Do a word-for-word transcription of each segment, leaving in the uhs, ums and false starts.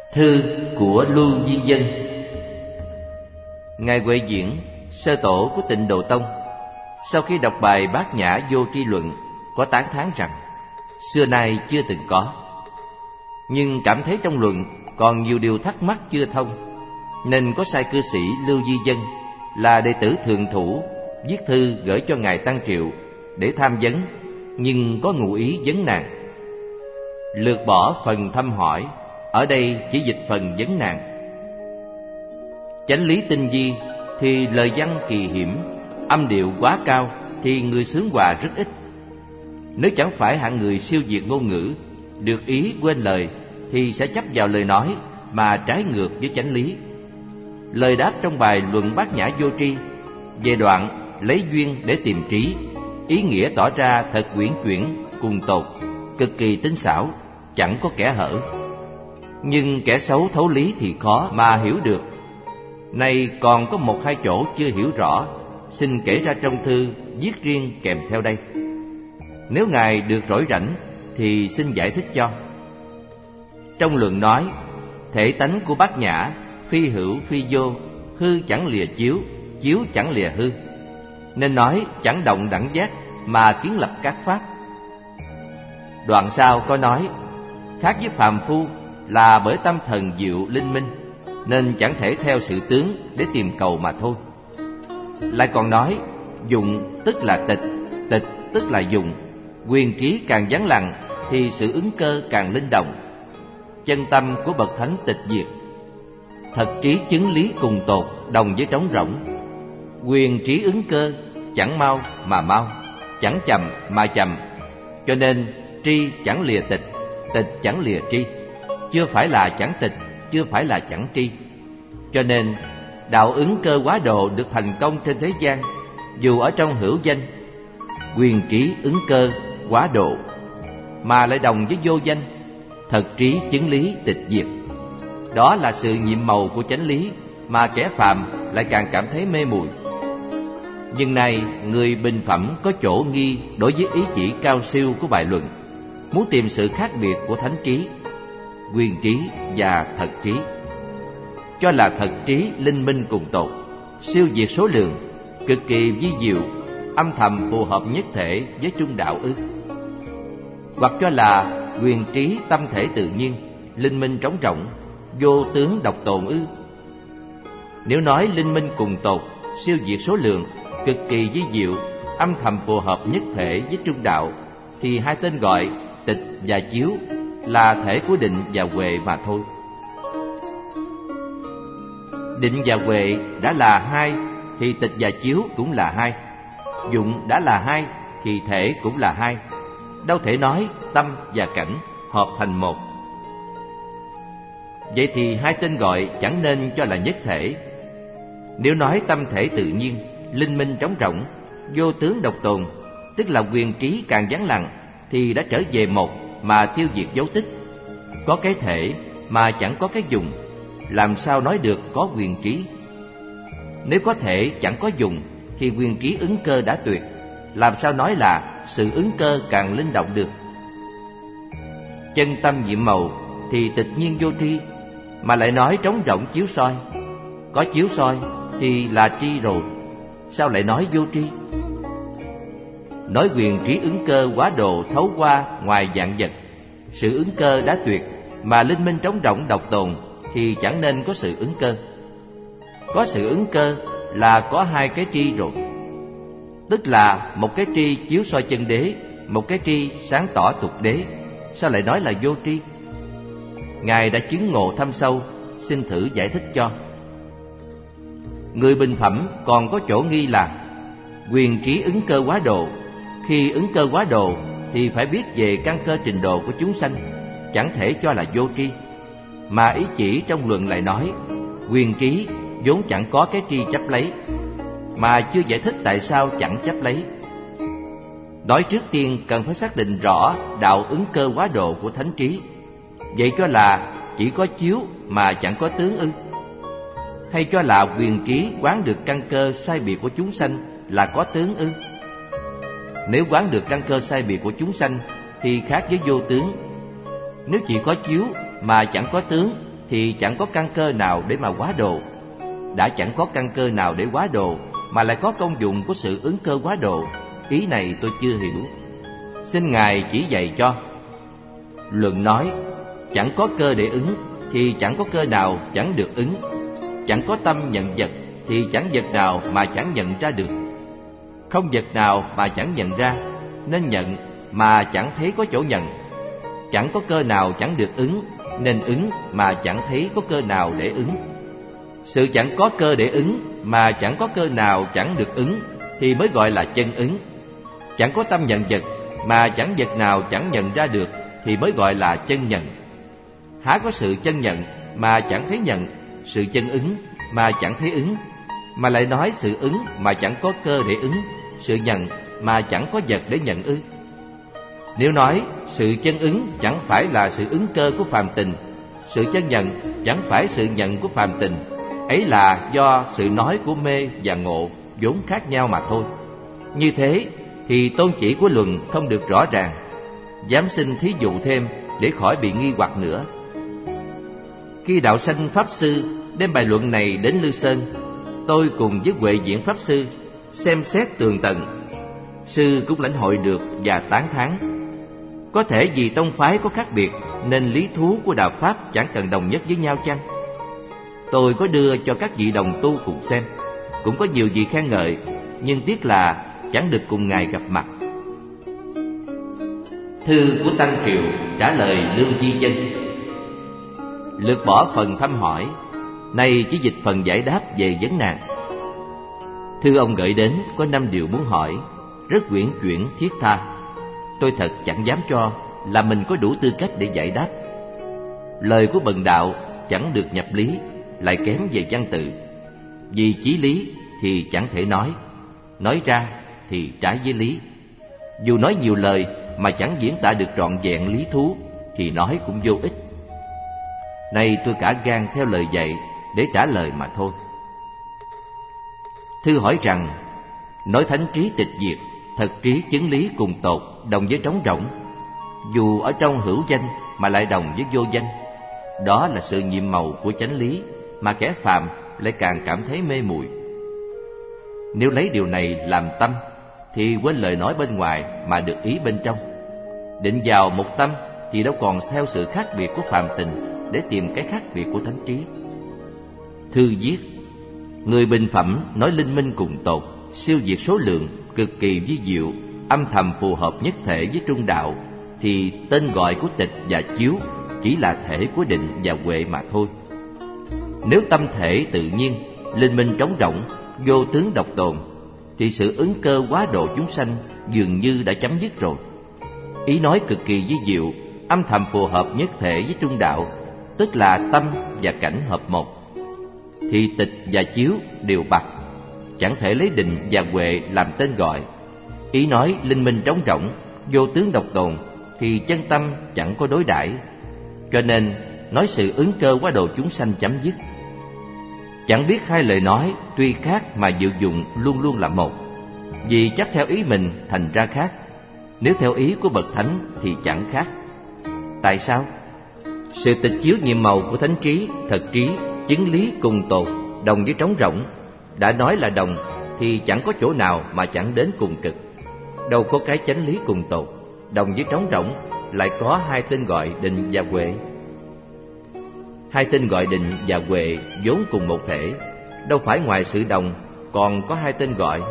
Thư của Lưu Di Dân. Ngài Huệ Diễn, sơ tổ của Tịnh Độ Tông, sau khi đọc bài Bát Nhã Vô Tri Luận, có tán thán rằng xưa nay chưa từng có, nhưng cảm thấy trong luận còn nhiều điều thắc mắc chưa thông, nên có sai cư sĩ Lưu Di Dân là đệ tử thượng thủ viết thư gửi cho ngài Tăng Triệu để tham vấn, nhưng có ngụ ý vấn nạn. Lược bỏ phần thăm hỏi, ở đây chỉ dịch phần vấn nạn. Chánh lý tinh vi thì lời văn kỳ hiểm, âm điệu quá cao thì người xướng hòa rất ít. Nếu chẳng phải hạng người siêu việt ngôn ngữ, được ý quên lời, thì sẽ chấp vào lời nói mà trái ngược với chánh lý. Lời đáp trong bài Luận Bát Nhã Vô Tri về đoạn lấy duyên để tìm trí, ý nghĩa tỏ ra thật uyển chuyển cùng tột, cực kỳ tinh xảo, chẳng có kẽ hở. Nhưng kẻ xấu thấu lý thì khó mà hiểu được. Nay còn có một hai chỗ chưa hiểu rõ, xin kể ra trong thư viết riêng kèm theo đây. Nếu ngài được rỗi rảnh thì xin giải thích cho. Trong luận nói, thể tánh của Bát Nhã phi hữu phi vô, hư chẳng lìa chiếu, chiếu chẳng lìa hư, nên nói chẳng động đẳng giác mà kiến lập các pháp. Đoạn sau có nói, khác với phàm phu là bởi tâm thần diệu linh minh, nên chẳng thể theo sự tướng để tìm cầu mà thôi. Lại còn nói, dụng tức là tịch, tịch tức là dụng. Quyền trí càng vắng lặng thì sự ứng cơ càng linh động. Chân tâm của bậc thánh tịch diệt, thật trí chứng lý cùng tột, đồng với trống rỗng. Quyền trí ứng cơ, chẳng mau mà mau, chẳng chậm mà chậm. Cho nên tri chẳng lìa tịch, tịch chẳng lìa tri, chưa phải là chẳng tịch, chưa phải là chẳng tri. Cho nên đạo ứng cơ quá độ được thành công trên thế gian, dù ở trong hữu danh. Quyền trí ứng cơ quá độ mà lại đồng với vô danh, thật trí chứng lý tịch diệt. Đó là sự nhiệm màu của chánh lý mà kẻ phàm lại càng cảm thấy mê muội. Nhưng nay người bình phẩm có chỗ nghi đối với ý chỉ cao siêu của bài luận, muốn tìm sự khác biệt của thánh trí, quyền trí và thật trí, cho là thật trí linh minh cùng tột, siêu việt số lượng, cực kỳ vi diệu, âm thầm phù hợp nhất thể với trung đạo ư? Hoặc cho là quyền trí tâm thể tự nhiên, linh minh trống rỗng, vô tướng độc tồn ư? Nếu nói linh minh cùng tột, siêu việt số lượng, cực kỳ vi diệu, âm thầm phù hợp nhất thể với trung đạo, thì hai tên gọi tịch và chiếu là thể của định và huệ mà thôi. Định và huệ đã là hai thì tịch và chiếu cũng là hai. Dụng đã là hai thì thể cũng là hai. Đâu thể nói tâm và cảnh hợp thành một. Vậy thì hai tên gọi chẳng nên cho là nhất thể. Nếu nói tâm thể tự nhiên, linh minh trống rỗng, vô tướng độc tồn, tức là quyền trí càng vắng lặng, thì đã trở về một mà tiêu diệt dấu tích. Có cái thể mà chẳng có cái dụng, làm sao nói được có quyền trí? Nếu có thể chẳng có dụng thì quyền trí ứng cơ đã tuyệt, làm sao nói là sự ứng cơ càng linh động được? Chân tâm nhiệm màu thì tịch nhiên vô tri, mà lại nói trống rỗng chiếu soi. Có chiếu soi thì là tri rồi, sao lại nói vô tri? Nói quyền trí ứng cơ quá độ thấu qua ngoài vạn vật, sự ứng cơ đã tuyệt mà linh minh trống rỗng độc tồn, thì chẳng nên có sự ứng cơ. Có sự ứng cơ là có hai cái tri rồi, tức là một cái tri chiếu soi chân đế, một cái tri sáng tỏ tục đế, sao lại nói là vô tri? Ngài đã chứng ngộ thâm sâu, xin thử giải thích cho. Người bình phẩm còn có chỗ nghi là quyền trí ứng cơ quá độ. Khi ứng cơ quá độ thì phải biết về căn cơ trình độ của chúng sanh, chẳng thể cho là vô tri. Mà ý chỉ trong luận lại nói, quyền trí vốn chẳng có cái tri chấp lấy, mà chưa giải thích tại sao chẳng chấp lấy. Nói trước tiên cần phải xác định rõ đạo ứng cơ quá độ của thánh trí. Vậy cho là chỉ có chiếu mà chẳng có tướng ư? Hay cho là quyền trí quán được căn cơ sai biệt của chúng sanh là có tướng ư? Nếu quán được căn cơ sai biệt của chúng sanh thì khác với vô tướng. Nếu chỉ có chiếu mà chẳng có tướng thì chẳng có căn cơ nào để mà hóa độ. Đã chẳng có căn cơ nào để hóa độ mà lại có công dụng của sự ứng cơ hóa độ, ý này tôi chưa hiểu. Xin Ngài chỉ dạy cho. Luận nói, chẳng có cơ để ứng thì chẳng có cơ nào chẳng được ứng. Chẳng có tâm nhận vật thì chẳng vật nào mà chẳng nhận ra được. Không vật nào mà chẳng nhận ra, nên nhận mà chẳng thấy có chỗ nhận. Chẳng có cơ nào chẳng được ứng, nên ứng mà chẳng thấy có cơ nào để ứng. Sự chẳng có cơ để ứng mà chẳng có cơ nào chẳng được ứng thì mới gọi là chân ứng. Chẳng có tâm nhận vật mà chẳng vật nào chẳng nhận ra được thì mới gọi là chân nhận. Há có sự chân nhận mà chẳng thấy nhận, sự chân ứng mà chẳng thấy ứng, mà lại nói sự ứng mà chẳng có cơ để ứng, sự nhận mà chẳng có vật để nhận ư? Nếu nói sự chân ứng chẳng phải là sự ứng cơ của phàm tình, sự chân nhận chẳng phải sự nhận của phàm tình, ấy là do sự nói của mê và ngộ vốn khác nhau mà thôi. Như thế thì tôn chỉ của luận không được rõ ràng. Dám xin thí dụ thêm để khỏi bị nghi hoặc nữa. Khi đạo sanh Pháp Sư đem bài luận này đến Lư Sơn, tôi cùng với Huệ Diễn Pháp Sư xem xét tường tận. Sư cũng lãnh hội được và tán thán. Có thể vì tông phái có khác biệt nên lý thú của đạo Pháp chẳng cần đồng nhất với nhau chăng? Tôi có đưa cho các vị đồng tu cùng xem, cũng có nhiều vị khen ngợi, nhưng tiếc là chẳng được cùng Ngài gặp mặt. Thư của Tăng Triệu trả lời Lương Di Dân. Lược bỏ phần thăm hỏi, nay chỉ dịch phần giải đáp về vấn nạn. Thư ông gửi đến có năm điều muốn hỏi, rất uyển chuyển thiết tha. Tôi thật chẳng dám cho là mình có đủ tư cách để giải đáp. Lời của bần đạo chẳng được nhập lý, lại kém về văn tự. Vì chí lý thì chẳng thể nói, nói ra thì trái với lý. Dù nói nhiều lời mà chẳng diễn tả được trọn vẹn lý thú thì nói cũng vô ích. Nay tôi cả gan theo lời dạy để trả lời mà thôi. Thư hỏi rằng, nói thánh trí tịch diệt, thật trí chứng lý cùng tột, đồng với trống rỗng. Dù ở trong hữu danh mà lại đồng với vô danh. Đó là sự nhiệm màu của chánh lý mà kẻ phàm lại càng cảm thấy mê muội. Nếu lấy điều này làm tâm thì quên lời nói bên ngoài mà được ý bên trong. Định vào một tâm thì đâu còn theo sự khác biệt của phàm tình để tìm cái khác biệt của thánh trí. Thư viết, người bình phẩm nói linh minh cùng tột, siêu diệt số lượng, cực kỳ vi diệu, âm thầm phù hợp nhất thể với trung đạo, thì tên gọi của tịch và chiếu chỉ là thể của định và huệ mà thôi. Nếu tâm thể tự nhiên, linh minh trống rỗng, vô tướng độc tồn, thì sự ứng cơ quá độ chúng sanh dường như đã chấm dứt rồi. Ý nói cực kỳ vi diệu, âm thầm phù hợp nhất thể với trung đạo, tức là tâm và cảnh hợp một, thì tịch và chiếu đều bạc, chẳng thể lấy định và huệ làm tên gọi. Ý nói linh minh trống rỗng, vô tướng độc tồn, thì chân tâm chẳng có đối đãi, cho nên nói sự ứng cơ quá độ chúng sanh chấm dứt. Chẳng biết hai lời nói tuy khác mà diệu dụng luôn luôn là một, vì chấp theo ý mình thành ra khác, nếu theo ý của bậc thánh thì chẳng khác. Tại sao? Sự tịch chiếu nhiệm màu của thánh trí, thật trí, chứng lý cùng tột, đồng với trống rỗng. Đã nói là đồng thì chẳng có chỗ nào mà chẳng đến cùng cực. Đâu có cái chánh lý cùng tột, đồng với trống rỗng lại có hai tên gọi định và huệ. Hai tên gọi định và huệ vốn cùng một thể, đâu phải ngoài sự đồng còn có hai tên gọi.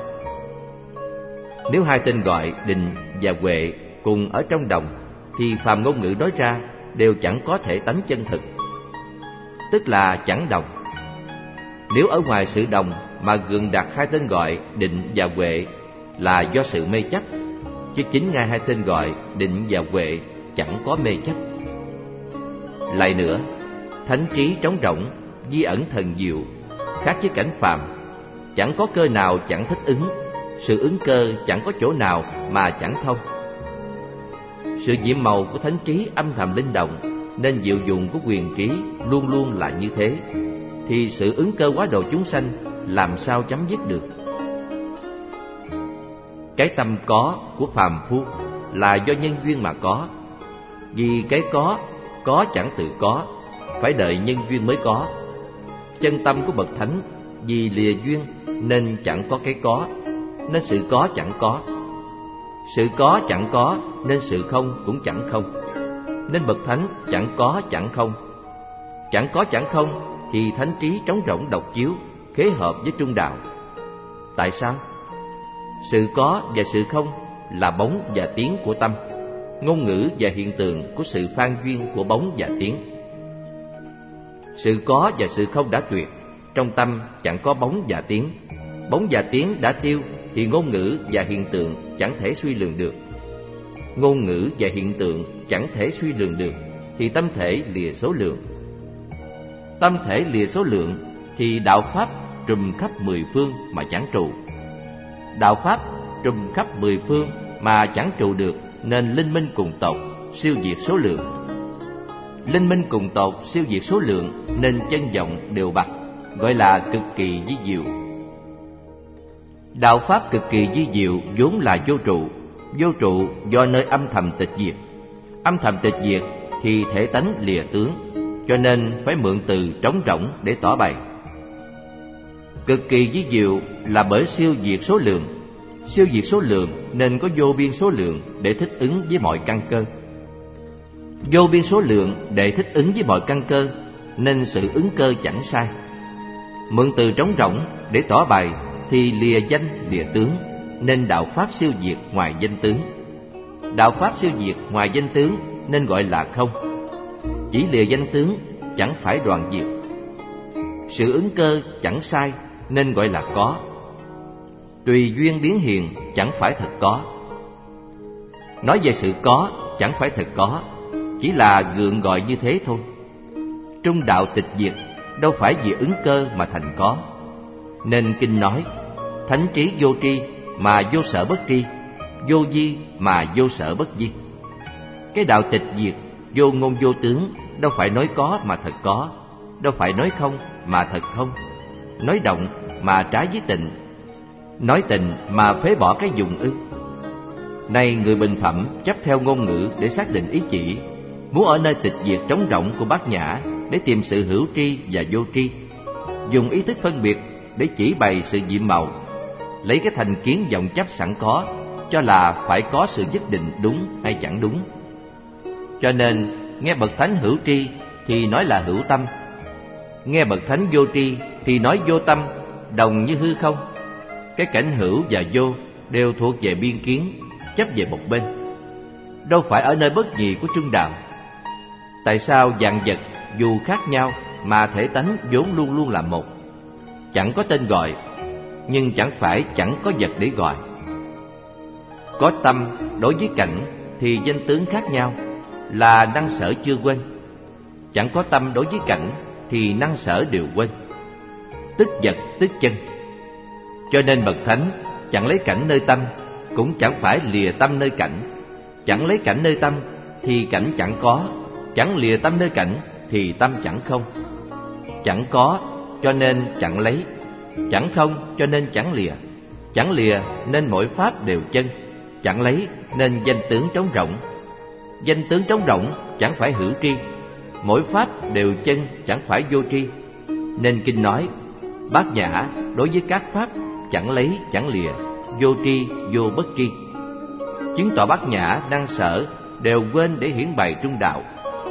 Nếu hai tên gọi định và huệ cùng ở trong đồng thì phàm ngôn ngữ nói ra đều chẳng có thể tánh chân thực, tức là chẳng đồng. Nếu ở ngoài sự đồng mà gượng đặt hai tên gọi định và huệ là do sự mê chấp, chứ chính ngay hai tên gọi định và huệ chẳng có mê chấp. Lại nữa, thánh trí trống rỗng, di ẩn thần diệu, khác với cảnh phàm, chẳng có cơ nào chẳng thích ứng, sự ứng cơ chẳng có chỗ nào mà chẳng thông. Sự nhiệm màu của thánh trí âm thầm linh động, nên diệu dụng của quyền trí luôn luôn là như thế, thì sự ứng cơ quá độ chúng sanh làm sao chấm dứt được? Cái tâm có của phàm phu là do nhân duyên mà có, vì cái có, có chẳng tự có, phải đợi nhân duyên mới có. Chân tâm của bậc thánh vì lìa duyên nên chẳng có cái có, nên sự có chẳng có. Sự có chẳng có nên sự không cũng chẳng không, nên bậc thánh chẳng có chẳng không. Chẳng có chẳng không thì thánh trí trống rỗng độc chiếu, khế hợp với trung đạo. Tại sao? Sự có và sự không là bóng và tiếng của tâm, ngôn ngữ và hiện tượng của sự phan duyên của bóng và tiếng. Sự có và sự không đã tuyệt, trong tâm chẳng có bóng và tiếng. Bóng và tiếng đã tiêu thì ngôn ngữ và hiện tượng chẳng thể suy lường được. Ngôn ngữ và hiện tượng chẳng thể suy lường được thì tâm thể lìa số lượng. Tâm thể lìa số lượng thì đạo pháp trùm khắp mười phương mà chẳng trụ. Đạo pháp trùm khắp mười phương mà chẳng trụ được nên linh minh cùng tột, siêu diệt số lượng. Linh minh cùng tột siêu diệt số lượng nên chân vọng đều bạc, gọi là cực kỳ vi diệu. Đạo pháp cực kỳ vi diệu vốn là vô trụ. Vô trụ do nơi âm thầm tịch diệt. Âm thầm tịch diệt thì thể tánh lìa tướng, cho nên phải mượn từ trống rỗng để tỏ bày. Cực kỳ vi diệu là bởi siêu diệt số lượng. Siêu diệt số lượng nên có vô biên số lượng để thích ứng với mọi căn cơ. Vô biên số lượng để thích ứng với mọi căn cơ nên sự ứng cơ chẳng sai. Mượn từ trống rỗng để tỏ bày thì lìa danh lìa tướng, nên đạo pháp siêu diệt ngoài danh tướng. Đạo pháp siêu diệt ngoài danh tướng nên gọi là không. Chỉ lìa danh tướng chẳng phải đoạn diệt. Sự ứng cơ chẳng sai nên gọi là có. Tùy duyên biến hiện chẳng phải thật có. Nói về sự có chẳng phải thật có, chỉ là gượng gọi như thế thôi. Trung đạo tịch diệt đâu phải vì ứng cơ mà thành có. Nên kinh nói thánh trí vô tri mà vô sở bất tri, vô di mà vô sở bất di. Cái đạo tịch diệt vô ngôn vô tướng đâu phải nói có mà thật có, đâu phải nói không mà thật không, nói động mà trái với tịnh, nói tịnh mà phế bỏ cái dụng ư. Nay người bình phẩm chấp theo ngôn ngữ để xác định ý chỉ, muốn ở nơi tịch diệt trống rỗng của bát nhã để tìm sự hữu tri và vô tri, dùng ý thức phân biệt để chỉ bày sự nhiệm màu, lấy cái thành kiến vọng chấp sẵn có cho là phải có sự nhất định đúng hay chẳng đúng. Cho nên nghe bậc thánh hữu tri thì nói là hữu tâm, nghe bậc thánh vô tri thì nói vô tâm, đồng như hư không. Cái cảnh hữu và vô đều thuộc về biên kiến, chấp về một bên, đâu phải ở nơi bất nhị của trung đạo. Tại sao vạn vật dù khác nhau mà thể tánh vốn luôn luôn là một? Chẳng có tên gọi, nhưng chẳng phải chẳng có vật để gọi. Có tâm đối với cảnh thì danh tướng khác nhau, là năng sở chưa quên. Chẳng có tâm đối với cảnh thì năng sở đều quên, tức vật tức chân. Cho nên bậc thánh chẳng lấy cảnh nơi tâm, cũng chẳng phải lìa tâm nơi cảnh. Chẳng lấy cảnh nơi tâm thì cảnh chẳng có, chẳng lìa tâm nơi cảnh thì tâm chẳng không. Chẳng có cho nên chẳng lấy, chẳng không cho nên chẳng lìa. Chẳng lìa nên mỗi pháp đều chân, chẳng lấy nên danh tướng trống rỗng. Danh tướng trống rỗng chẳng phải hữu tri, mỗi pháp đều chân chẳng phải vô tri. Nên kinh nói bát nhã đối với các pháp chẳng lấy chẳng lìa, vô tri vô bất tri. Chứng tỏ bát nhã năng sở đều quên để hiển bày trung đạo.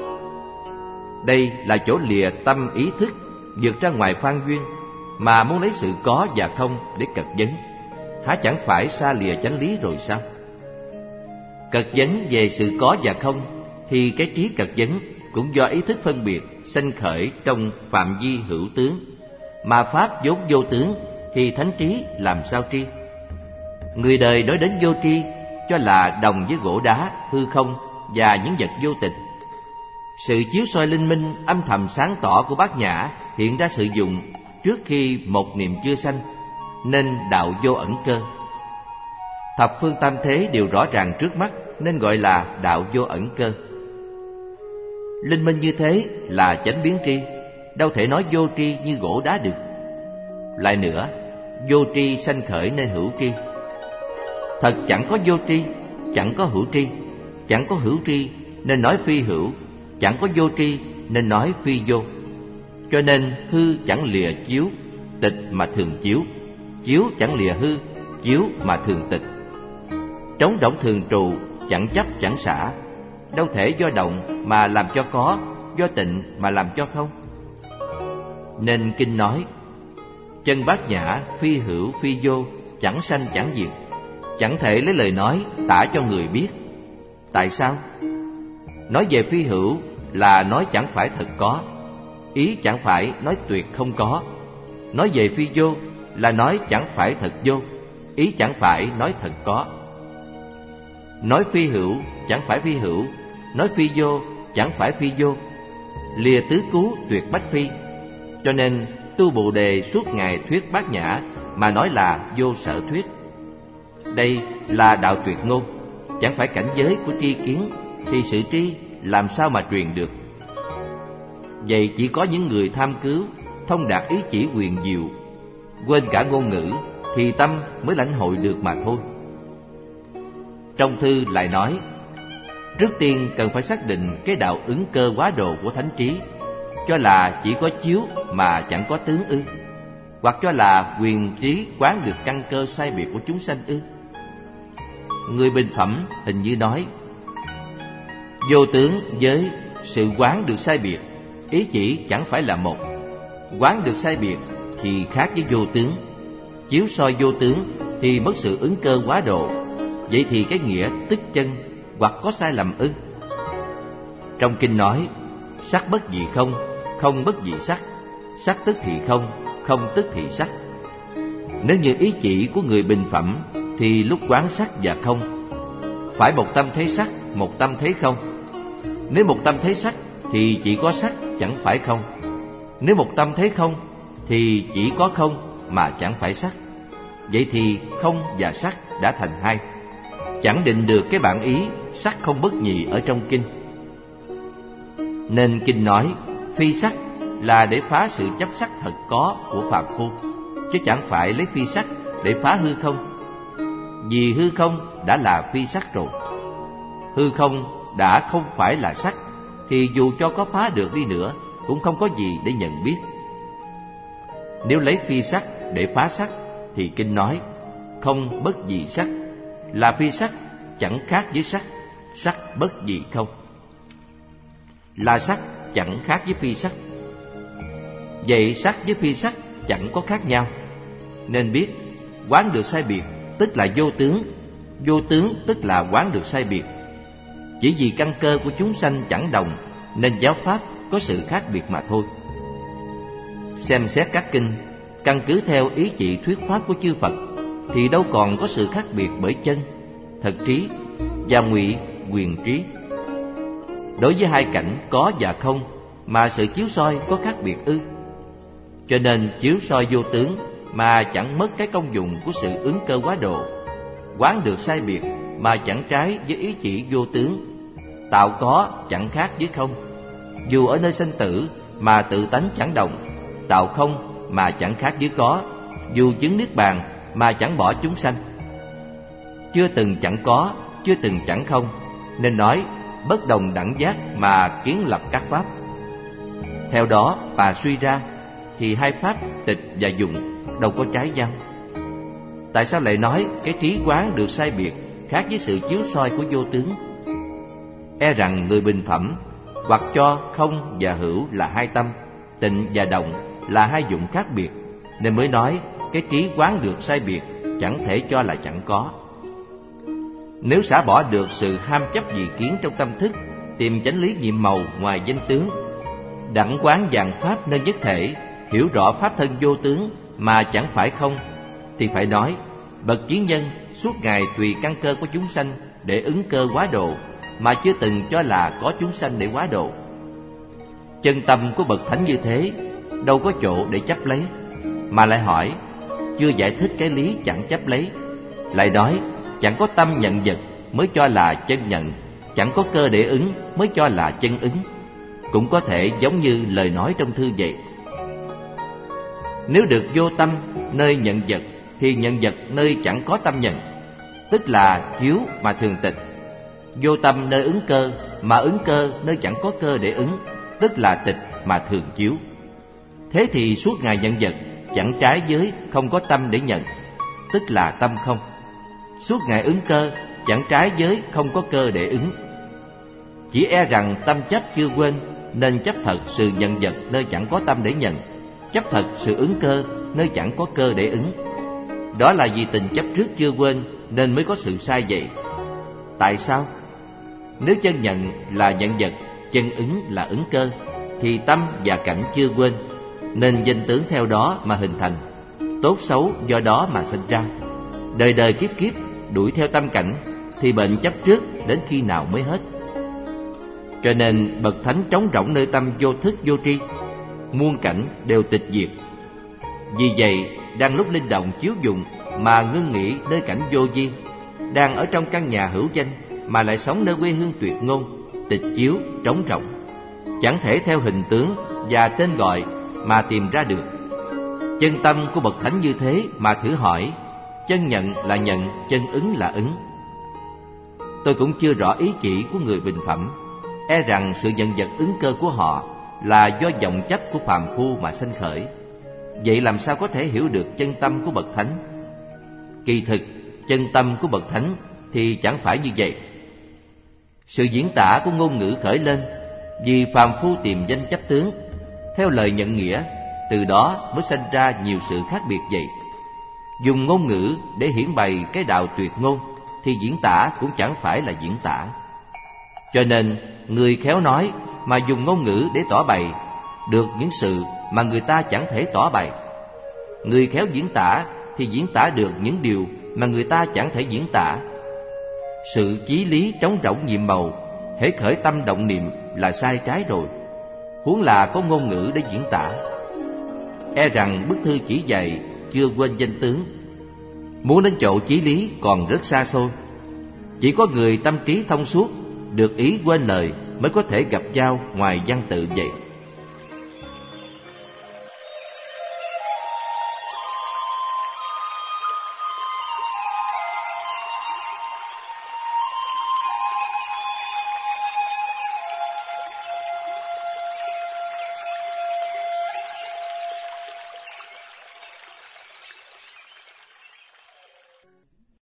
Đây là chỗ lìa tâm ý thức, vượt ra ngoài phan duyên, mà muốn lấy sự có và không để cật vấn. Há chẳng phải xa lìa chánh lý rồi sao? Cật vấn về sự có và không thì cái trí cật vấn cũng do ý thức phân biệt sanh khởi trong phạm vi hữu tướng, mà pháp vốn vô tướng thì thánh trí làm sao tri? Người đời nói đến vô tri cho là đồng với gỗ đá, hư không và những vật vô tịch. Sự chiếu soi linh minh âm thầm sáng tỏ của bát nhã hiện ra sự dụng trước khi một niệm chưa sanh, nên đạo vô ẩn cơ. Thập phương tam thế đều rõ ràng trước mắt nên gọi là đạo vô ẩn cơ. Linh minh như thế là chánh biến tri, đâu thể nói vô tri như gỗ đá được. Lại nữa, vô tri sanh khởi nên hữu tri. Thật chẳng có vô tri, chẳng có hữu tri. Chẳng có hữu tri nên nói phi hữu, chẳng có vô tri nên nói phi vô. Cho nên hư chẳng lìa chiếu, tịch mà thường chiếu, chiếu chẳng lìa hư, chiếu mà thường tịch. Trống rỗng thường trụ, chẳng chấp chẳng xả, đâu thể do động mà làm cho có, do tịnh mà làm cho không. Nên kinh nói: chân bát nhã phi hữu phi vô, chẳng sanh chẳng diệt. Chẳng thể lấy lời nói tả cho người biết. Tại sao? Nói về phi hữu là nói chẳng phải thật có, ý chẳng phải nói tuyệt không có. Nói về phi vô là nói chẳng phải thật vô, ý chẳng phải nói thật có. Nói phi hữu chẳng phải phi hữu, nói phi vô chẳng phải phi vô, lìa tứ cứu tuyệt bách phi. Cho nên tu Bồ Đề suốt ngày thuyết bát nhã mà nói là vô sở thuyết. Đây là đạo tuyệt ngôn, chẳng phải cảnh giới của tri kiến, thì sự tri làm sao mà truyền được. Vậy chỉ có những người tham cứu, thông đạt ý chỉ quyền diệu, quên cả ngôn ngữ, thì tâm mới lãnh hội được mà thôi. Trong thư lại nói: trước tiên cần phải xác định cái đạo ứng cơ quá độ của thánh trí, cho là chỉ có chiếu mà chẳng có tướng ư? Hoặc cho là quyền trí quán được căn cơ sai biệt của chúng sanh ư? Người bình phẩm hình như nói: vô tướng với sự quán được sai biệt, ý chỉ chẳng phải là một. Quán được sai biệt thì khác với vô tướng, chiếu soi vô tướng thì mất sự ứng cơ quá độ. Vậy thì cái nghĩa tức chân hoặc có sai lầm ư? Trong kinh nói: sắc bất dị không, không bất dị sắc, sắc tức thì không, không tức thì sắc. Nếu như ý chỉ của người bình phẩm thì lúc quán sắc và không, phải một tâm thấy sắc, một tâm thấy không. Nếu một tâm thấy sắc thì chỉ có sắc, chẳng phải không. Nếu một tâm thấy không thì chỉ có không mà chẳng phải sắc. Vậy thì không và sắc đã thành hai, chẳng định được cái bản ý sắc không bất nhị ở trong kinh. Nên kinh nói phi sắc là để phá sự chấp sắc thật có của phàm phu, chứ chẳng phải lấy phi sắc để phá hư không. Vì hư không đã là phi sắc rồi. Hư không đã không phải là sắc, thì dù cho có phá được đi nữa cũng không có gì để nhận biết. Nếu lấy phi sắc để phá sắc thì kinh nói không bất dị sắc, là phi sắc chẳng khác với sắc, sắc bất dị không. Là sắc chẳng khác với phi sắc. Vậy sắc với phi sắc chẳng có khác nhau. Nên biết quán được sai biệt tức là vô tướng, vô tướng tức là quán được sai biệt. Chỉ vì căn cơ của chúng sanh chẳng đồng nên giáo pháp có sự khác biệt mà thôi. Xem xét các kinh, căn cứ theo ý chỉ thuyết pháp của chư Phật thì đâu còn có sự khác biệt bởi chân, thật trí và ngụy quyền trí. Đối với hai cảnh có và không mà sự chiếu soi có khác biệt ư? Cho nên chiếu soi vô tướng mà chẳng mất cái công dụng của sự ứng cơ quá độ, quán được sai biệt mà chẳng trái với ý chỉ vô tướng, tạo có chẳng khác với không. Dù ở nơi sanh tử mà tự tánh chẳng đồng, tạo không mà chẳng khác với có, dù chứng niết bàn mà chẳng bỏ chúng sanh. Chưa từng chẳng có, chưa từng chẳng không, nên nói bất đồng đẳng giác mà kiến lập các pháp. Theo đó bà suy ra thì hai pháp tịch và dụng đâu có trái nhau. Tại sao lại nói cái trí quán được sai biệt khác với sự chiếu soi của vô tướng? E rằng người bình phẩm hoặc cho không và hữu là hai tâm, tịnh và động là hai dụng khác biệt, nên mới nói cái trí quán được sai biệt chẳng thể cho là chẳng có. Nếu xả bỏ được sự ham chấp dị kiến trong tâm thức, tìm chánh lý nhiệm màu ngoài danh tướng, đẳng quán vạn pháp nơi nhất thể, hiểu rõ pháp thân vô tướng mà chẳng phải không, thì phải nói bậc chiến nhân suốt ngày tùy căn cơ của chúng sanh để ứng cơ quá độ, mà chưa từng cho là có chúng sanh để quá độ. Chân tâm của bậc thánh như thế đâu có chỗ để chấp lấy, mà lại hỏi chưa giải thích cái lý chẳng chấp lấy. Lại nói chẳng có tâm nhận vật mới cho là chân nhận, chẳng có cơ để ứng mới cho là chân ứng. Cũng có thể giống như lời nói trong thư vậy. Nếu được vô tâm nơi nhận vật thì nhận vật nơi chẳng có tâm nhận, tức là chiếu mà thường tịch. Vô tâm nơi ứng cơ mà ứng cơ nơi chẳng có cơ để ứng, tức là tịch mà thường chiếu. Thế thì suốt ngày nhận vật, chẳng trái với không có tâm để nhận, tức là tâm không. Suốt ngày ứng cơ, chẳng trái với không có cơ để ứng. Chỉ e rằng tâm chấp chưa quên, nên chấp thật sự nhận vật nơi chẳng có tâm để nhận, chấp thật sự ứng cơ nơi chẳng có cơ để ứng. Đó là vì tình chấp trước chưa quên nên mới có sự sai vậy. Tại sao? Nếu chân nhận là nhận vật, chân ứng là ứng cơ, thì tâm và cảnh chưa quên, nên danh tướng theo đó mà hình thành, tốt xấu do đó mà sinh ra. Đời đời kiếp kiếp đuổi theo tâm cảnh, thì bệnh chấp trước đến khi nào mới hết. Cho nên bậc thánh trống rỗng nơi tâm vô thức vô tri, muôn cảnh đều tịch diệt. Vì vậy, đang lúc linh động chiếu dụng mà ngưng nghĩ nơi cảnh vô vi, đang ở trong căn nhà hữu danh mà lại sống nơi quê hương tuyệt ngôn, tịch chiếu trống rỗng, chẳng thể theo hình tướng và tên gọi mà tìm ra được. Chân tâm của bậc thánh như thế mà thử hỏi, chân nhận là nhận, chân ứng là ứng. Tôi cũng chưa rõ ý chỉ của người bình phẩm, e rằng sự nhận vật ứng cơ của họ là do vọng chấp của phàm phu mà sanh khởi. Vậy làm sao có thể hiểu được chân tâm của bậc thánh? Kỳ thực, chân tâm của bậc thánh thì chẳng phải như vậy. Sự diễn tả của ngôn ngữ khởi lên vì phàm phu tìm danh chấp tướng, theo lời nhận nghĩa, từ đó mới sanh ra nhiều sự khác biệt vậy. Dùng ngôn ngữ để hiển bày cái đạo tuyệt ngôn thì diễn tả cũng chẳng phải là diễn tả. Cho nên người khéo nói mà dùng ngôn ngữ để tỏ bày được những sự mà người ta chẳng thể tỏ bày. Người khéo diễn tả thì diễn tả được những điều mà người ta chẳng thể diễn tả. Sự chí lý trống rỗng nhiệm màu, hễ khởi tâm động niệm là sai trái rồi, huống là có ngôn ngữ để diễn tả. E rằng bức thư chỉ dạy chưa quên danh tướng, muốn đến chỗ chí lý còn rất xa xôi. Chỉ có người tâm trí thông suốt, được ý quên lời mới có thể gặp nhau ngoài văn tự vậy.